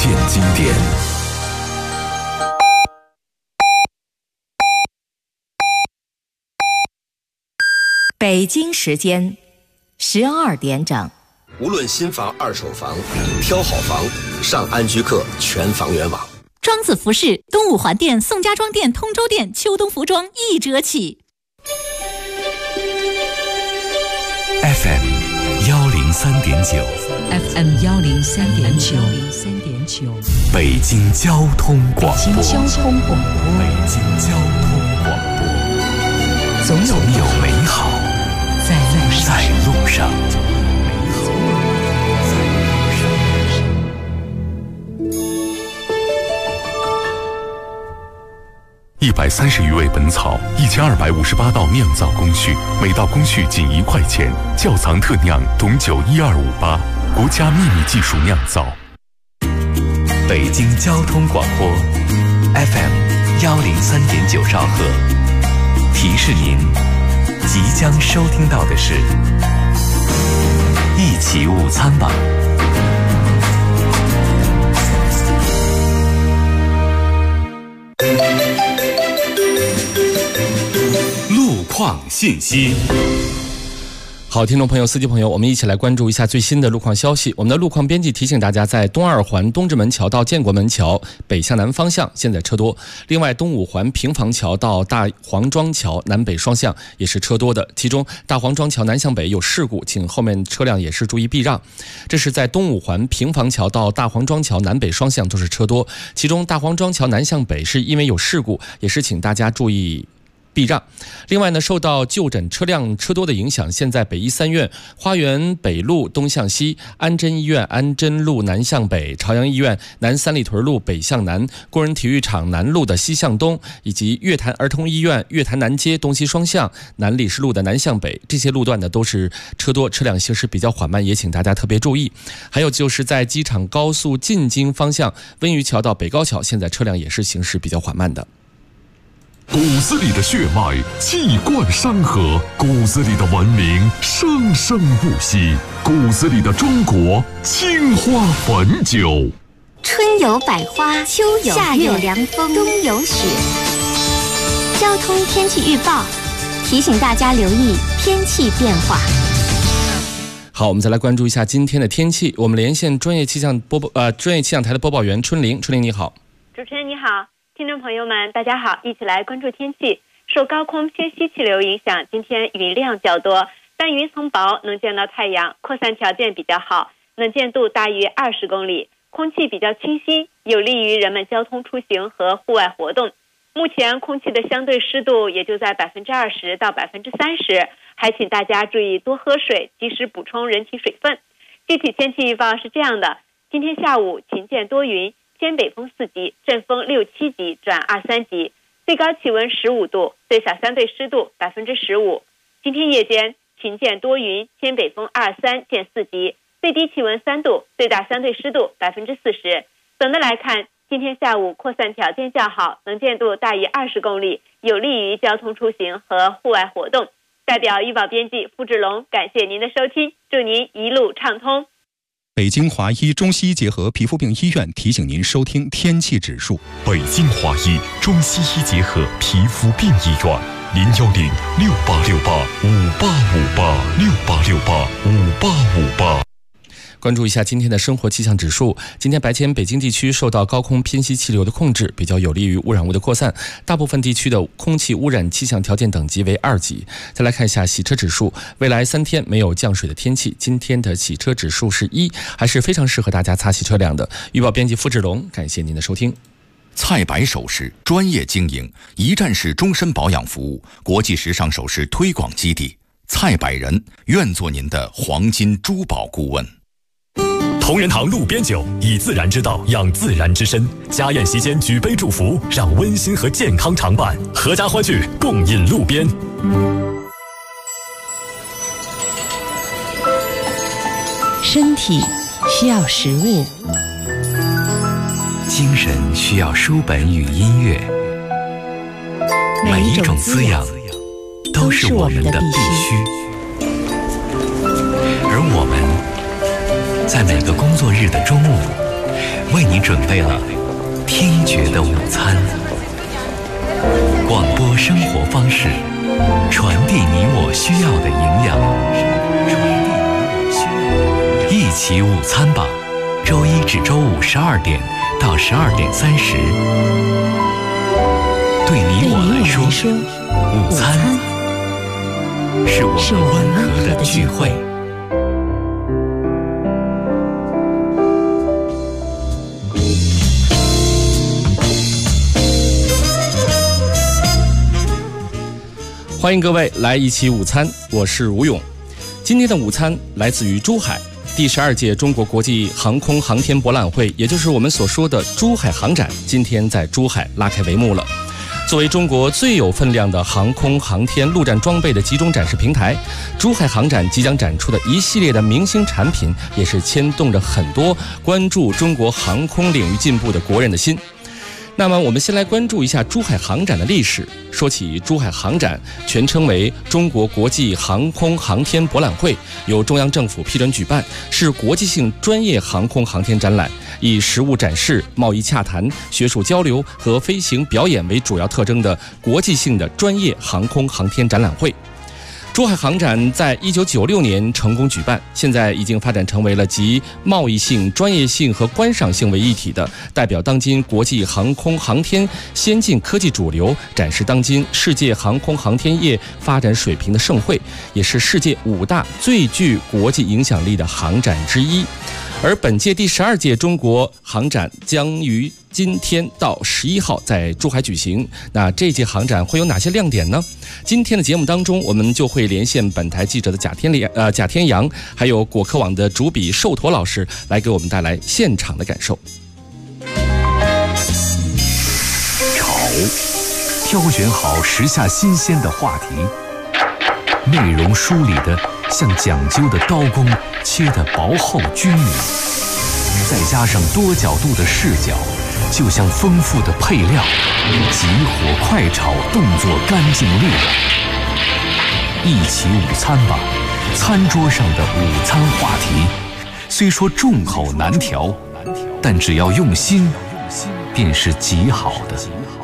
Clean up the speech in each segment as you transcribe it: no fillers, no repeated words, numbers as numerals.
见经典。 北京时间12点整。 无论新房、二手房，挑好房，上安居客全房源网。 庄子服饰东五环店、宋家庄店、通州店秋冬服装1折起。 FM 103.9 FM 103.9 北京交通广播。 北京交通广播。 总有美好在路上。 130余味本草，1258道酿造工序，每道工序仅1块钱。窖藏特酿董酒12588，国家秘密技术酿造。北京交通广播 FM 103.9兆赫，提示您即将收听到的是一起午餐吧。路况信息。 好，听众朋友、司机朋友，我们一起来关注一下最新的路况消息。我们的路况编辑提醒大家，在东二环东直门桥到建国门桥北向南方向现在车多，另外东五环平房桥到大黄庄桥南北双向也是车多的，其中大黄庄桥南向北有事故，请后面车辆也是注意避让。这是在东五环平房桥到大黄庄桥南北双向都是车多，其中大黄庄桥南向北是因为有事故，也是请大家注意避让。另外呢，受到就诊车辆车多的影响，现在北医三院花园北路东向西、安贞医院安贞路南向北、朝阳医院南三里屯路北向南、工人体育场南路的西向东，以及乐坛儿童医院乐坛南街东西双向、南礼士路的南向北，这些路段呢都是车多，车辆行驶比较缓慢，也请大家特别注意。还有就是在机场高速进京方向温榆桥到北高桥，现在车辆也是行驶比较缓慢的。 骨子里的血脉气贯山河，骨子里的文明生生不息，骨子里的中国青花汾酒。 春有百花，秋有夏有凉风，冬有雪。交通天气预报提醒大家留意天气变化。 好，我们再来关注一下今天的天气。我们连线专业气象台的播报员春玲。春玲你好。 主持人你好，听众朋友们大家好，一起来关注天气。受高空偏西气流影响，今天云量较多，但云层薄，能见到太阳，扩散条件比较好，能见度大于20公里，空气比较清新，有利于人们交通出行和户外活动。目前空气的相对湿度也就在20%到30%，还请大家注意多喝水，及时补充人体水分。具体天气预报是这样的：今天下午晴间多云，偏北风4级，阵风6、7级转2、3级，最高气温15度，最小相对湿度15%。今天夜间晴间多云，偏北风2、3见4级，最低气温3度，最大相对湿度40%。总的来看，今天下午扩散条件较好，能见度大于20公里，有利于交通出行和户外活动。代表预报编辑付志龙，感谢您的收听，祝您一路畅通。 北京华医中西医结合皮肤病医院提醒您收听天气指数。 北京华医中西医结合皮肤病医院，010-6868-5858，6868-5858。 关注一下今天的生活气象指数。今天白天北京地区受到高空偏西气流的控制，比较有利于污染物的扩散，大部分地区的空气污染气象条件等级为2级。再来看一下洗车指数，未来3天没有降水的天气，今天的洗车指数是1，还是非常适合大家擦洗车辆的。预报编辑付志龙，感谢您的收听。 蔡白首饰专业经营，一站式终身保养服务，国际时尚首饰推广基地。蔡百人愿做您的黄金珠宝顾问。 同仁堂路边酒，以自然之道养自然之身。家宴席间举杯祝福，让温馨和健康常伴。阖家欢聚，共饮路边。 身体需要食物， 精神需要书本与音乐，每一种滋养都是我们的必须。而我们在每个工作日的中午， 为你准备了听觉的午餐。广播生活方式，传递你我需要的营养。一起午餐吧，周一至周五12点到12点30。对你我来说，午餐是我们温和的聚会。 欢迎各位来一起午餐，我是吴勇。今天的午餐来自于珠海，第12届中国国际航空航天博览会，也就是我们所说的珠海航展，今天在珠海拉开帷幕了。作为中国最有分量的航空航天陆战装备的集中展示平台，珠海航展即将展出的一系列的明星产品，也是牵动着很多关注中国航空领域进步的国人的心。那么我们先来关注一下珠海航展的历史。说起珠海航展，全称为中国国际航空航天博览会，由中央政府批准举办，是国际性专业航空航天展览，以实物展示、贸易洽谈、学术交流和飞行表演为主要特征的国际性的专业航空航天展览会。珠海航展在1996年成功举办，现在已经发展成为了集贸易性、专业性和观赏性为一体的，代表当今国际航空航天先进科技主流，展示当今世界航空航天业发展水平的盛会，也是世界5大最具国际影响力的航展之一。而本届第12届中国航展将于今天到11号在珠海举行。那这届航展会有哪些亮点呢？今天的节目当中，我们就会连线本台记者的贾天阳，还有果壳网的主笔寿驼老师，来给我们带来现场的感受。 挑选好时下新鲜的话题，内容梳理的像讲究的刀工切得薄厚均匀，再加上多角度的视角，就像丰富的配料，急火快炒，动作干净利落。一起午餐吧，餐桌上的午餐话题，虽说众口难调，但只要用心，便是极好的。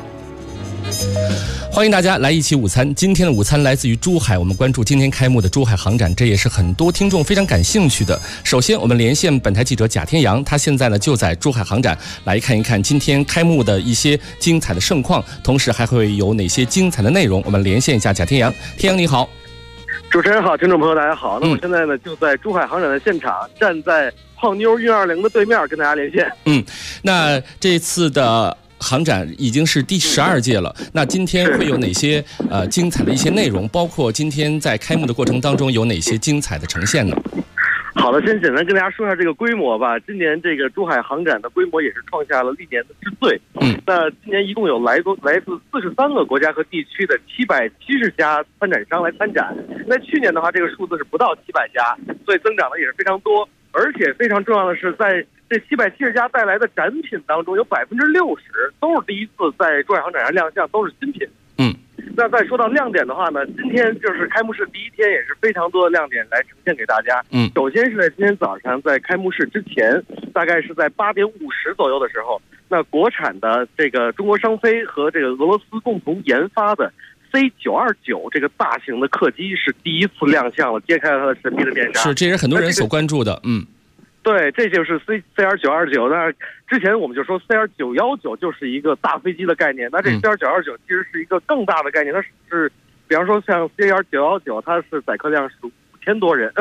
欢迎大家来一起午餐。今天的午餐来自于珠海，我们关注今天开幕的珠海航展，这也是很多听众非常感兴趣的。首先我们连线本台记者贾天阳，他现在呢就在珠海航展，来看一看今天开幕的一些精彩的盛况，同时还会有哪些精彩的内容。我们连线一下贾天阳。天阳你好。 主持人好，听众朋友大家好。那我现在呢就在珠海航展的现场，站在胖妞运20的对面跟大家连线。 那这次的航展已经是第12届了，那今天会有哪些精彩的一些内容？包括今天在开幕的过程当中有哪些精彩的呈现呢？ 好的，先简单跟大家说一下这个规模吧。今年这个珠海航展的规模也是创下了历年的之最。那今年一共有来自43个国家和地区的770家参展商来参展。那去年的话，这个数字是不到700家，所以增长的也是非常多。而且非常重要的是，在这770家带来的展品当中，有60%都是第一次在珠海航展上亮相，都是新品。那再说到亮点的话呢，今天就是开幕式第一天，也是非常多的亮点来呈现给大家。首先是在今天早上，在开幕式之前，大概是在8点50左右的时候，那国产的这个中国商飞和这个俄罗斯共同研发的C929这个大型的客机是第一次亮相了，揭开了它的神秘的面纱。 是，这也是很多人所关注的。 对，这就是 CR929。那之前我们就说 CR919 就是一个大飞机的概念，那这 CR929 其实是一个更大的概念，它是比方说像 CR919，它是载客量是5000多人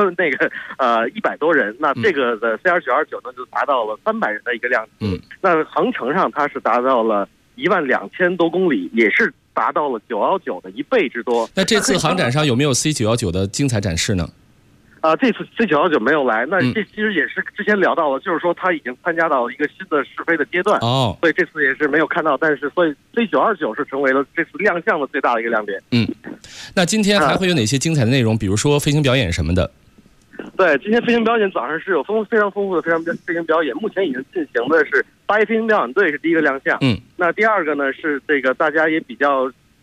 ，100多人，那这个的 CR929 呢就达到了300人的一个量级。那航程上它是达到了12000多公里，也是达到了919的1倍之多。 那这次航展上有没有 C919 的精彩展示呢？ 这次 C919 没有来，那这其实也是之前聊到了，就是说他已经参加到一个新的试飞的阶段，所以这次也是没有看到，但是所以 C929 是成为了这次亮相的最大的一个亮点。 那今天还会有哪些精彩的内容？比如说飞行表演什么的？ 对，今天飞行表演早上是有非常丰富的飞行表演，目前已经进行的是8一飞行表演队是第一个亮相。那第二个呢是这个大家也比较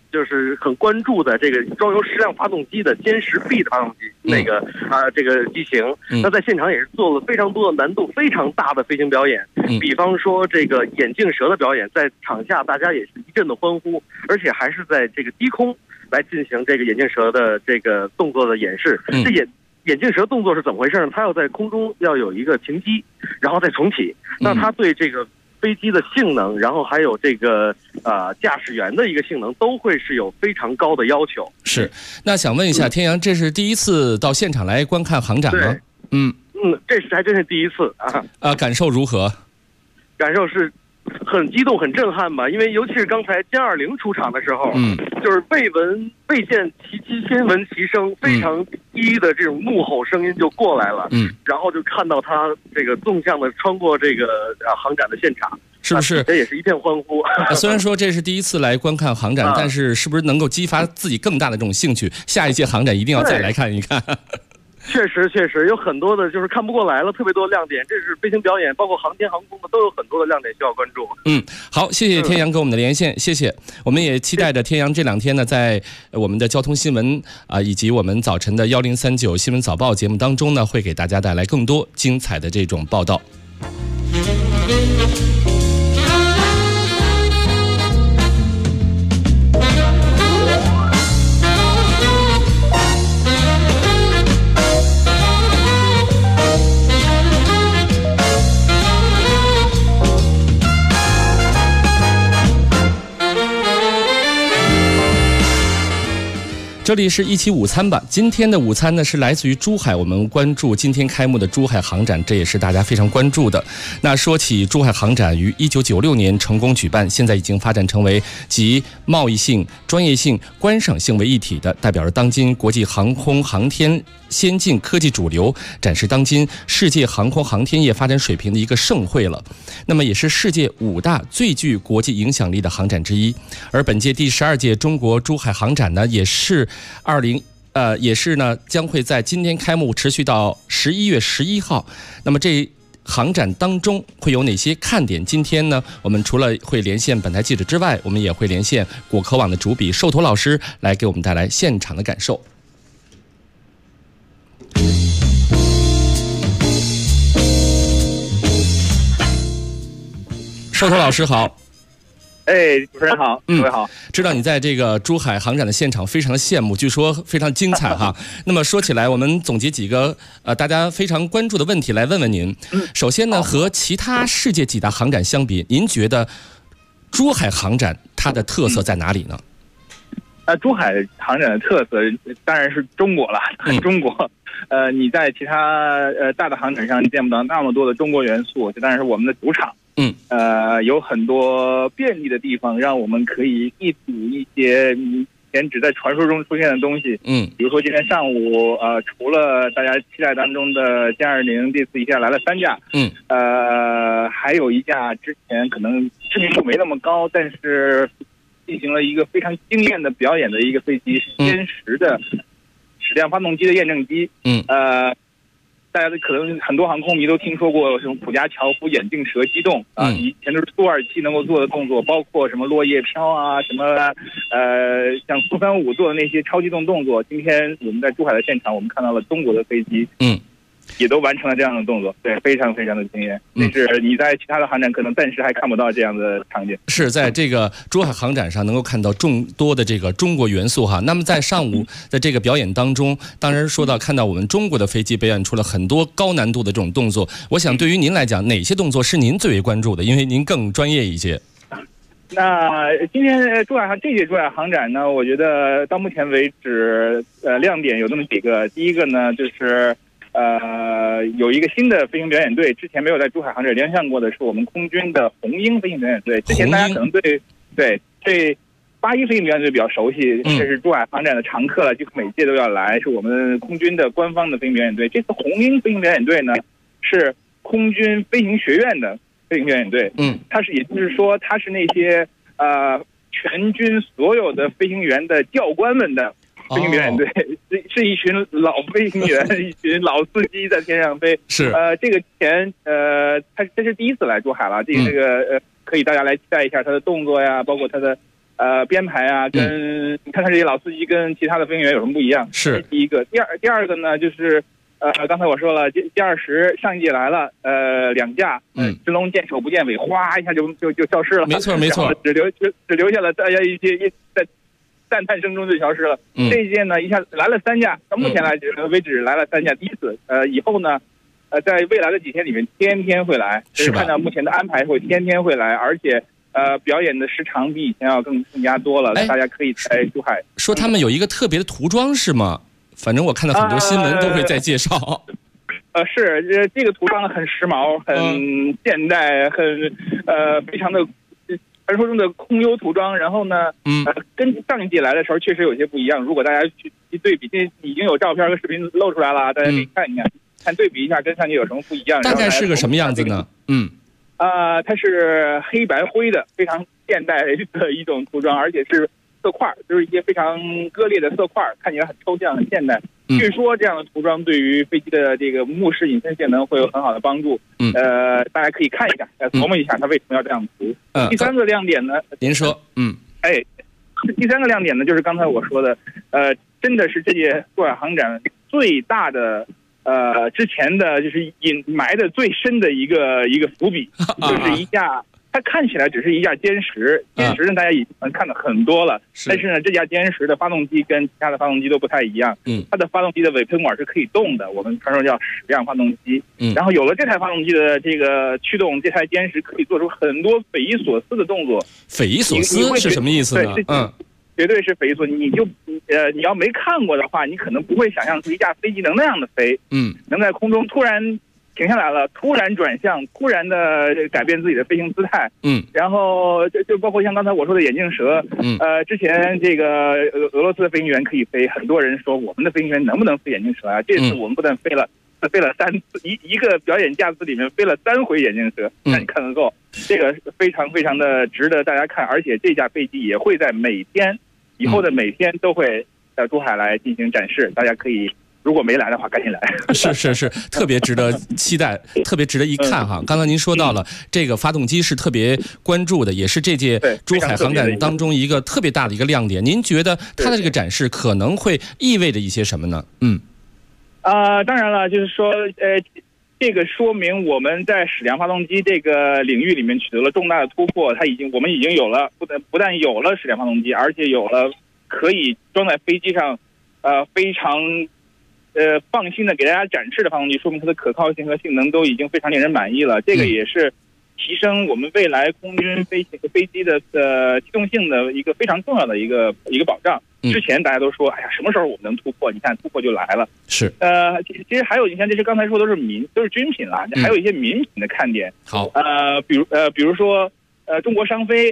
就是很关注的这个装有矢量发动机的歼10B 的发动机，这个机型，那在现场也是做了非常多的难度非常大的飞行表演，比方说这个眼镜蛇的表演，在场下大家也是一阵的欢呼，而且还是在这个低空来进行这个眼镜蛇的这个动作的演示。这眼镜蛇动作是怎么回事呢？它要在空中要有一个停机，然后再重启。那它对这个飞机的性能，然后还有这个驾驶员的一个性能，都会是有非常高的要求。 是，那想问一下天阳，这是第一次到现场来观看航展吗？ 这还真是第一次啊！ 感受如何？ 感受是很激动、很震撼吧，因为尤其是刚才歼20出场的时候，就是未见其机，先闻其声，非常低的这种怒吼声音就过来了，然后就看到他这个纵向的穿过这个航展的现场， 是不是？ 这也是一片欢呼。 虽然说这是第一次来观看航展，但是是不是能够激发自己更大的这种兴趣？下一届航展一定要再来看一看。 确实有很多的就是看不过来了，特别多的亮点。这是飞行表演，包括航天航空的都有很多的亮点需要关注。 好，谢谢天阳给我们的连线，谢谢。我们也期待着天阳这2天呢，在我们的交通新闻以及我们早晨的1039新闻早报节目当中呢，会给大家带来更多精彩的这种报道。这里是一起午餐吧。今天的午餐呢是来自于珠海，我们关注今天开幕的珠海航展，这也是大家非常关注的。那说起珠海航展于1996年成功举办，现在已经发展成为集贸易性、专业性、观赏性为一体的，代表着当今国际航空航天先进科技主流，展示当今世界航空航天业发展水平的一个盛会了。那么也是世界5大最具国际影响力的航展之一。而本届第12届中国珠海航展呢，也是将会在今天开幕，持续到11月11号。那么这航展当中会有哪些看点？今天呢，我们除了会连线本台记者之外，我们也会连线果壳网的主笔寿头老师来给我们带来现场的感受。寿头老师好。 主持人好，各位好。 知道你在这个珠海航展的现场非常的羡慕，据说非常精彩哈。那么说起来，我们总结几个大家非常关注的问题来问问您。首先呢，和其他世界几大航展相比，您觉得珠海航展它的特色在哪里呢？ 珠海航展的特色当然是中国了，中国。你在其他大的航展上见不到那么多的中国元素，这当然是我们的主场。有很多便利的地方，让我们可以一睹一些以前只在传说中出现的东西。比如说今天上午，除了大家期待当中的歼20，这次一下来了3架。还有一架之前可能知名度没那么高，但是进行了一个非常惊艳的表演的一个飞机，是歼10的矢量发动机的验证机。大家可能很多航空迷都听说过什么普加乔夫眼镜蛇机动以前都是苏27能够做的动作，包括什么落叶飘啊，什么像苏35做的那些超机动动作。今天我们在珠海的现场，我们看到了中国的飞机，也都完成了这样的动作，对，非常非常的惊艳。这是你在其他的航展可能暂时还看不到这样的场景。 是在这个珠海航展上能够看到众多的这个中国元素哈。那么在上午的这个表演当中，当然说到看到我们中国的飞机表演出了很多高难度的这种动作。我想对于您来讲，哪些动作是您最为关注的？因为您更专业一些。 那今天这届珠海航展呢，我觉得到目前为止，亮点有这么几个。第一个呢，就是有一个新的飞行表演队，之前没有在珠海航展亮相过的，是我们空军的红鹰飞行表演队。之前大家可能对81飞行表演队比较熟悉，这是珠海航展的常客了，几乎每届都要来，是我们空军的官方的飞行表演队。这次红鹰飞行表演队呢，是空军飞行学院的飞行表演队。也就是说，它是那些全军所有的飞行员的教官们的飞行表演队，是一群老飞行员，一群老司机在天上飞。这个这是第一次来珠海了，这个可以大家来期待一下他的动作呀，包括他的编排啊，跟你看看这些老司机跟其他的飞行员有什么不一样？ 是第一个。第二个呢，就是刚才我说了，G20上一届来了，2架，神龙见首不见尾，哗一下就消失了。 没错， 只留下了大家一些在赞叹声中就消失了。这一届呢，一下来了3架，到目前为止来了3架，第一次。以后呢，在未来的几天里面，天天会来， 是吧？ 看到目前的安排会天天会来，而且表演的时长比以前要更加多了。大家可以在珠海说他们有一个特别的涂装是吗？反正我看到很多新闻都会在介绍。 是这个涂装很时髦，很现代，很非常的传说中的空优涂装。然后呢，跟上一届来的时候确实有些不一样。如果大家去对比，这已经有照片和视频露出来了，大家可以看一看，看对比一下跟上届有什么不一样。 大概是个什么样子呢？ 它是黑白灰的，非常现代的一种涂装，而且是色块，就是一些非常割裂的色块，看起来很抽象、很现代。据说这样的涂装对于飞机的这个目视隐身性能会有很好的帮助。大家可以看一下，琢磨一下它为什么要这样涂。第3个亮点呢？ 您说， 第3个亮点呢，就是刚才我说的，真的是这届珠海航展最大的。之前的就是埋的最深的一个伏笔，就是一架，它看起来只是一架歼10，歼10呢大家已经看了很多了，但是呢这架歼10的发动机跟其他的发动机都不太一样，它的发动机的尾喷管是可以动的，我们传说叫矢量发动机，然后有了这台发动机的这个驱动，这台歼10可以做出很多匪夷所思的动作。 匪夷所思是什么意思呢？ 绝对是匪夷所思。你要没看过的话，你可能不会想象出一架飞机能那样的飞，能在空中突然停下来了，突然转向，突然的改变自己的飞行姿态，然后就包括像刚才我说的眼镜蛇，之前这个俄罗斯的飞行员可以飞，很多人说我们的飞行员能不能飞眼镜蛇啊？这次我们不但飞了3次，一个表演架次里面飞了3回眼镜蛇，那你看得够，这个非常非常的值得大家看，而且这架飞机也会在以后的每天都会在珠海来进行展示，大家可以如果没来的话赶紧来。 是，特别值得期待，特别值得一看哈。刚才您说到了这个发动机是特别关注的，也是这届珠海航展当中一个特别大的一个亮点。您觉得它的这个展示可能会意味着一些什么呢？ 当然了，就是说这个说明我们在矢量发动机这个领域里面取得了重大的突破。我们已经有了不但有了矢量发动机，而且有了可以装在飞机上，非常放心的给大家展示的发动机，说明它的可靠性和性能都已经非常令人满意了。这个也是提升我们未来空军飞机的机动性的一个非常重要的一个保障。之前大家都说，哎呀，什么时候我们能突破？你看突破就来了。 是。 其实还有，你看，这是刚才说都是军品了，还有一些民品的看点。 好。 比如说中国商飞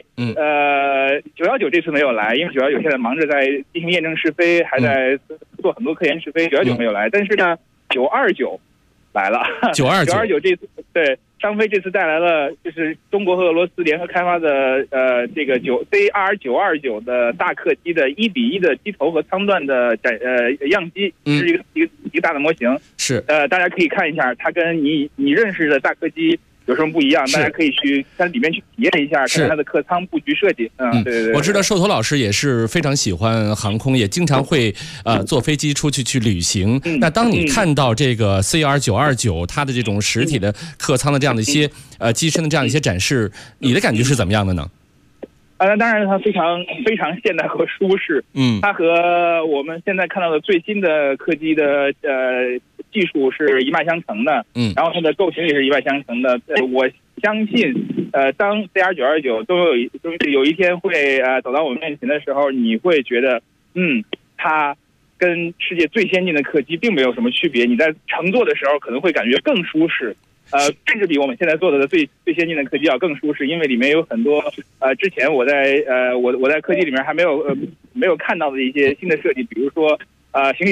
，919这次没有来，因为919现在忙着在进行验证试飞，还在做很多科研试飞，919没有来。但是呢，929来了。929这次对。商飞这次带来了就是中国和俄罗斯联合开发的这个CR929的大客机的1:1的机头和舱段的样机，是一个大的模型。 是大家可以看一下，它跟你认识的大客机有什么不一样？大家可以去它里面去体验一下，看它的客舱布局设计。对。 我知道寿头老师也是非常喜欢航空，也经常会坐飞机出去旅行。那当你看到这个 CR929 它的这种实体的客舱的这样的一些机身的这样一些展示，你的感觉是怎么样的呢？ 那当然，它非常非常现代和舒适。它和我们现在看到的最新的客机的技术是一脉相承的。然后它的构型也是一脉相承的。我相信，当 CR929 都有一天会走到我们面前的时候，你会觉得，它跟世界最先进的客机并没有什么区别。你在乘坐的时候可能会感觉更舒适。甚至比我们现在做的最先进的客机要更舒适，因为里面有很多之前我在客机里面还没有看到的一些新的设计，比如说行李舱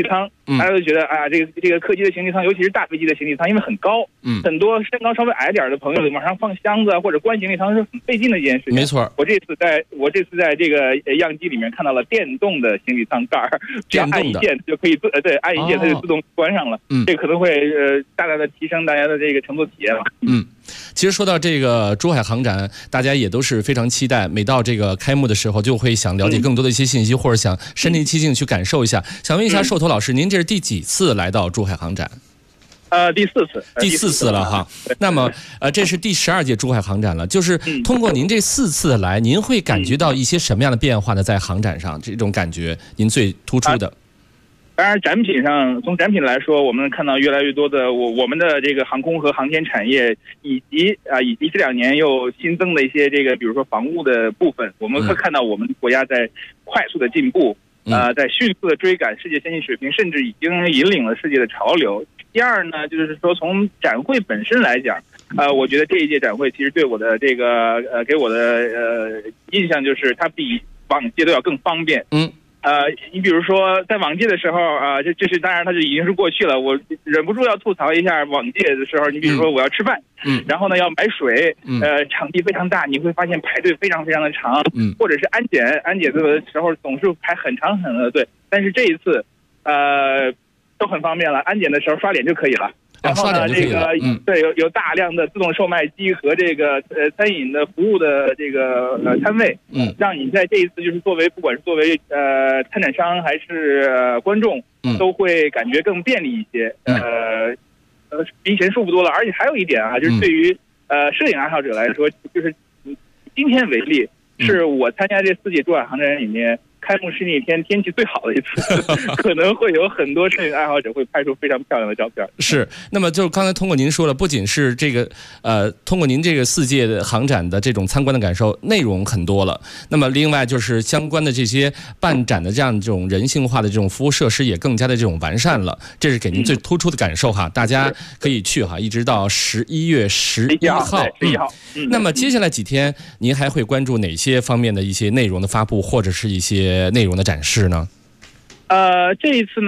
大家都觉得啊，这个客机的行李舱，尤其是大飞机的行李舱，因为很高，很多身高稍微矮点的朋友往上放箱子啊，或者关行李舱是很费劲的一件事情。 没错， 我这次在这个样机里面看到了电动的行李舱盖儿，只要按一键就可以按一键它就自动关上了。这可能会大大的提升大家的这个乘坐体验了。 其实说到这个珠海航展，大家也都是非常期待，每到这个开幕的时候，就会想了解更多的一些信息，或者想身临其境去感受一下。想问一下寿头老师，您这是第几次来到珠海航展？ 第4次， 第4次了哈。那么这是第12届珠海航展了。就是通过您这4次来，您会感觉到一些什么样的变化呢？在航展上，这种感觉您最突出的？ 当然，展品上，从展品来说，我们看到越来越多的我们的这个航空和航天产业，以及这2年又新增的一些这个，比如说防务的部分，我们会看到我们国家在快速的进步，在迅速的追赶世界先进水平，甚至已经引领了世界的潮流。第二呢，就是说从展会本身来讲，我觉得这一届展会其实对我的这个给我的印象就是它比往届都要更方便。你比如说在往届的时候这是当然它就已经是过去了，我忍不住要吐槽一下往届的时候，你比如说我要吃饭，然后呢要买水，场地非常大，你会发现排队非常非常的长，或者是安检的时候总是排很长很长的队，但是这一次都很方便了，安检的时候刷脸就可以了。然后呢，这个对有大量的自动售卖机和这个餐饮的服务的这个摊位，让你在这一次就是不管是作为参展商还是观众，都会感觉更便利一些。比以前舒服多了。而且还有一点就是对于摄影爱好者来说，就是今天为例，是我参加这4届珠海航展里面开幕式那天天气最好的一次，可能会有很多摄影爱好者会拍出非常漂亮的照片。 是，那么就是刚才通过您说了，不仅是这个通过您这个4届的航展的这种参观的感受，内容很多了。那么另外就是相关的这些办展的这样这种人性化的这种服务设施也更加的这种完善了，这是给您最突出的感受哈。大家可以去哈，一直到11月11号。那么接下来几天，您还会关注哪些方面的一些内容的发布，或者是一些内容的展示呢？ 这一次呢，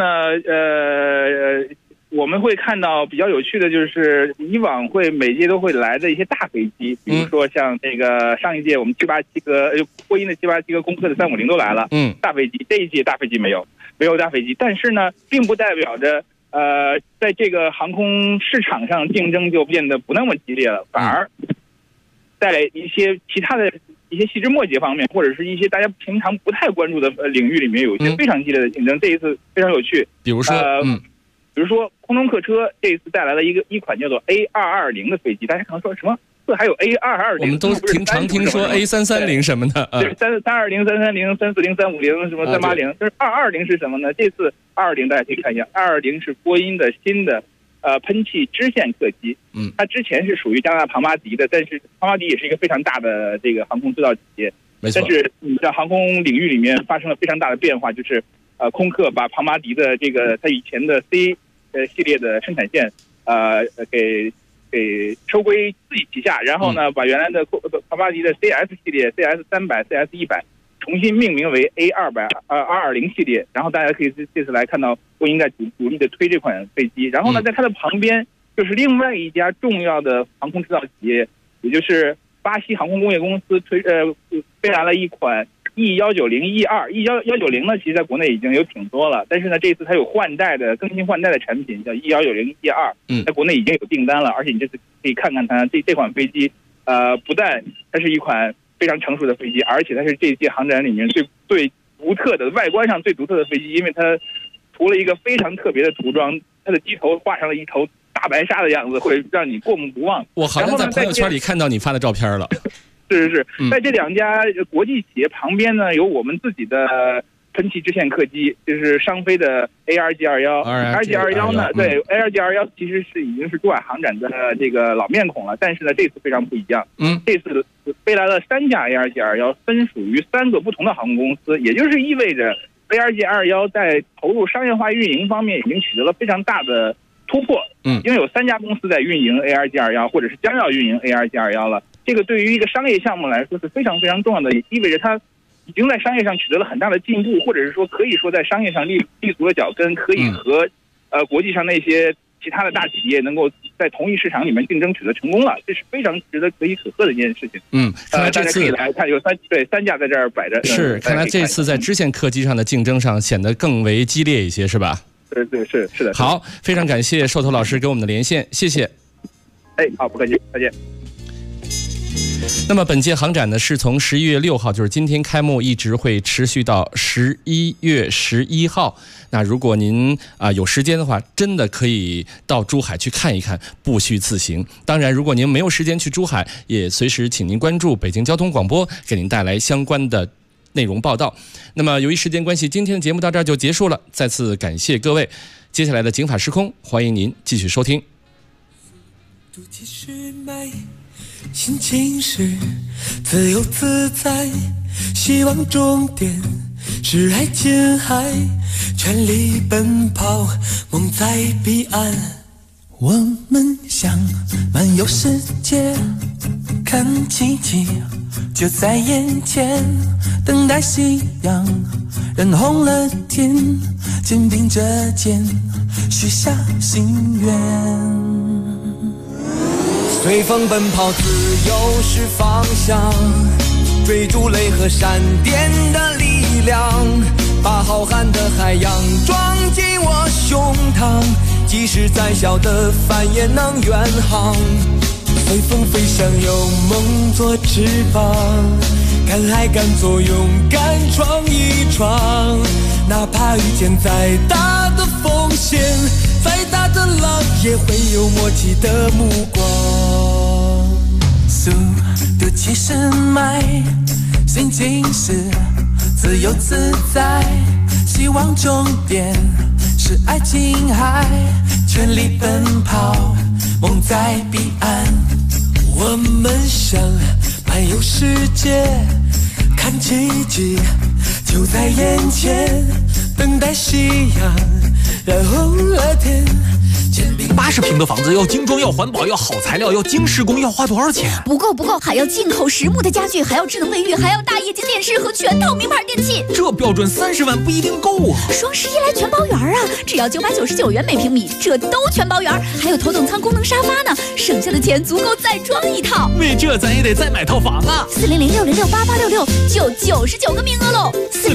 我们会看到比较有趣的就是以往每届都会来的一些大飞机，比如说像这个上一届我们787个波音的787个攻克的350都来了，大飞机。这一届大飞机没有大飞机，但是呢，并不代表着在这个航空市场上竞争就变得不那么激烈了，反而在一些其他的一些细枝末节方面，或者是一些大家平常不太关注的领域里面，有一些非常激烈的竞争。这一次非常有趣，比如说空中客车这一次带来了一款叫做 A220 的飞机，大家可能说什么？还有 A220， 我们都常听说 A330 什么的， 对，320、330、340、350什么380，就是220是什么呢？这次220大家可以看一下，220是波音的新的喷气支线客机，它之前是属于加拿大庞巴迪的，但是庞巴迪也是一个非常大的这个航空制造企业，但是你在航空领域里面发生了非常大的变化，就是空客把庞巴迪的这个它以前的 C 系列的生产线给收归自己旗下，然后呢把原来的庞巴迪的 CS 系列 CS300、CS100 重新命名为 A220系列，然后大家可以这次来看到波音在主力的推这款飞机。然后呢，在它的旁边就是另外一家重要的航空制造企业，也就是巴西航空工业公司飞来了一款 E190E2。E190呢，其实在国内已经有挺多了，但是呢，这次它有更新换代的产品，叫 E190E2，在国内已经有订单了，而且你这次可以看看它这款飞机，不但它是一款非常成熟的飞机，而且它是这一届航展里面最独特的外观上最独特的飞机，因为它涂了一个非常特别的涂装，它的机头画上了一头大白鲨的样子，会让你过目不忘。 我好像在朋友圈里看到你发的照片了。 是，在这2家国际企业旁边呢，有我们自己的喷气支线客机，就是商飞的 ARG21。ARG21 呢，对 ARG21 其实已经是珠海航展的这个老面孔了，但是呢，这次非常不一样。这次飞来了3架 ARG21，分属于3个不同的航空公司，也就是意味着 ARG21 在投入商业化运营方面已经取得了非常大的突破。因为有3家公司在运营 ARG21，或者是将要运营 ARG21了。这个对于一个商业项目来说是非常非常重要的，也意味着它已经在商业上取得了很大的进步，或者是说可以说在商业上立足了脚跟，可以和国际上那些其他的大企业能够在同一市场里面竞争取得成功了，这是非常值得可喜可贺的一件事情。 看来这次大家可以来看有三家在这儿摆着。 是，看来这次在支线客机上的竞争上显得更为激烈一些，是吧？ 对，是的。 好，非常感谢寿头老师给我们的连线，谢谢。 好，不客气，再见。 那么本届航展呢，是从11月6号，就是今天开幕，一直会持续到11月11号。那如果您有时间的话，真的可以到珠海去看一看，不虚此行。当然，如果您没有时间去珠海，也随时请您关注北京交通广播，给您带来相关的内容报道。那么由于时间关系，今天的节目到这儿就结束了，再次感谢各位。接下来的警法时空，欢迎您继续收听。 心情是自由自在，希望终点是爱琴海，全力奔跑，梦在彼岸。我们想漫游世界，看奇迹就在眼前，等待夕阳染红了天，肩并着肩许下心愿。随风奔跑，自由是方向，追逐雷和闪电的力量，把浩瀚的海洋装进我胸膛，即使再小的帆也能远航。随风飞翔，有梦做翅膀，敢爱敢做，勇敢闯一闯，哪怕遇见再大的风险，再大的浪也会有默契的目光。速度70迈，心情是自由自在，希望终点是爱琴海，全力奔跑，梦在彼岸。我们想漫游世界，看奇迹就在眼前，等待夕阳染红了天。 80平的房子要精装，要环保，要好材料，要精施工，要花多少钱？ 不够，还要进口实木的家具，还要智能卫浴，还要大液晶电视和全套名牌电器。 这标准30万不一定够啊！ 双11来全包圆啊，只要999元每平米，这都全包圆，还有头等舱功能沙发呢，省下的钱足够再装一套。 为这咱也得再买套房啊 ！400-606-8866就99个名额喽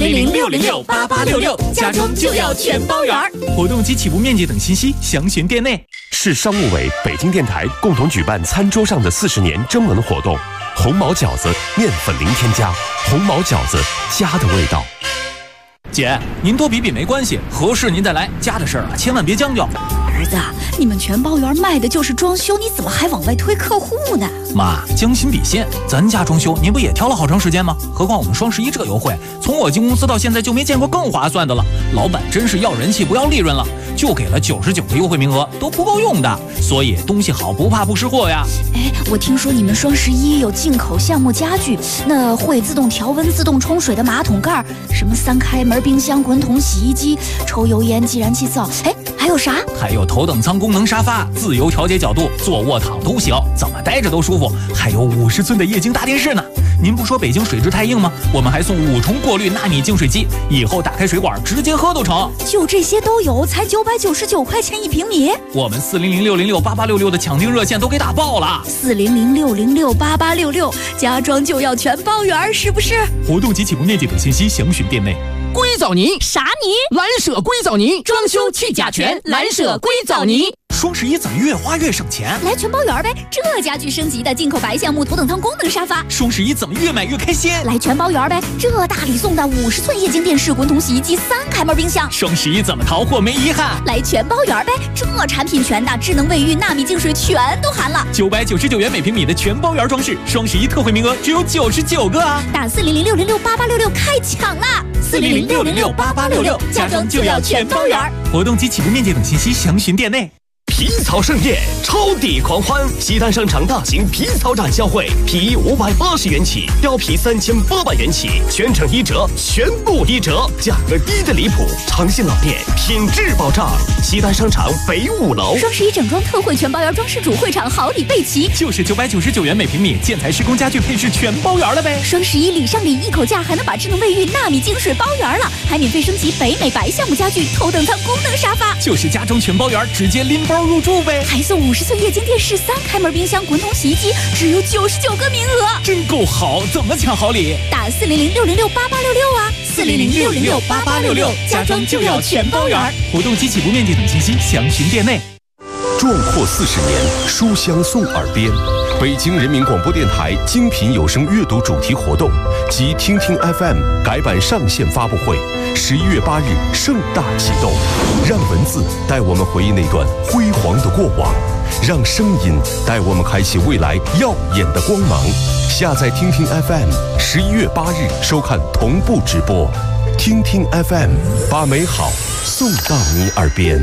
！400-606-8866，家装就要全包圆。 活动及起步面积等信息详询店内。 市商务委、北京电台共同举办餐桌上的40年征文活动，红毛饺子面粉零添加，红毛饺子家的味道。 姐，您多比比没关系，合适您再来，家的事儿千万别将就。 儿子，你们全包圆卖的就是装修，你怎么还往外推客户呢？ 妈，将心比心，咱家装修您不也挑了好长时间吗？何况我们双11这优惠，从我进公司到现在就没见过更划算的了。老板真是要人气不要利润了，就给了99个优惠名额，都不够用的。所以东西好不怕不识货呀。 我听说你们双11有进口橡木家具，那会自动调温、自动冲水的马桶盖，什么3开门冰箱、滚筒洗衣机、抽油烟计燃气灶，还有啥？ 还有头等舱功能沙发，自由调节角度，坐卧躺都行，怎么待着都舒服。还有50寸的液晶大电视呢。您不说北京水质太硬吗？我们还送5重过滤纳米净水机，以后打开水管直接喝都成。 就这些都有，才999块钱1平米。 我们400-606-8866的抢订热线都给打爆了。 400-606-8866，家装就要全包圆，是不是？ 活动及起步面积等信息详询店内。 硅藻泥啥泥？ 蓝舍硅藻泥，装修去甲醛，蓝舍硅藻泥。 双11怎么越花越省钱？ 来全包圆呗！这家具升级的进口白橡木头等舱功能沙发。 双11怎么越买越开心？ 来全包圆呗！这大礼送的50寸液晶电视、滚筒洗衣机、3开门冰箱。 双11怎么淘货没遗憾？ 来全包圆呗！这产品全的，智能卫浴、纳米净水全都含了。 999元每平米的全包圆装饰，双11特惠名额只有99个啊！ 打400-606-8866开抢啦！400-606-8866，家装就要全包圆。 活动及起步面积等信息详询店内。 皮草盛宴，超低狂欢！西单商场大型皮草展销会，皮衣580元起，貂皮3800元起，全程1折，全部1折，价格低的离谱！长信老店，品质保障。西单商场北5楼。 双11整装特惠全包圆装饰主会场好礼备齐， 就是999元每平米，建材施工家具配饰全包圆了呗。 双11礼上礼，一口价还能把智能卫浴纳米净水包圆了，还免费升级北美白项目家具头等舱功能沙发， 就是家中全包圆，直接拎包入住呗。 还送50寸液晶电视、3开门冰箱、滚筒洗衣机，只有99个名额， 真够好！怎么抢好礼？ 打400-606-8866啊，400-606-8866，家装就要全包圆。 活动及起步面积等信息详询店内。 壮阔40年，书香送耳边。北京人民广播电台精品有声阅读主题活动及听听 FM 改版上线发布会，11月8日盛大启动。让文字带我们回忆那段辉煌的过往，让声音带我们开启未来耀眼的光芒。下载听听 FM，11月8日收看同步直播。听听 FM， 把美好送到你耳边。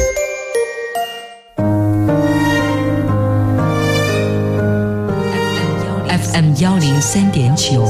FM 103.9。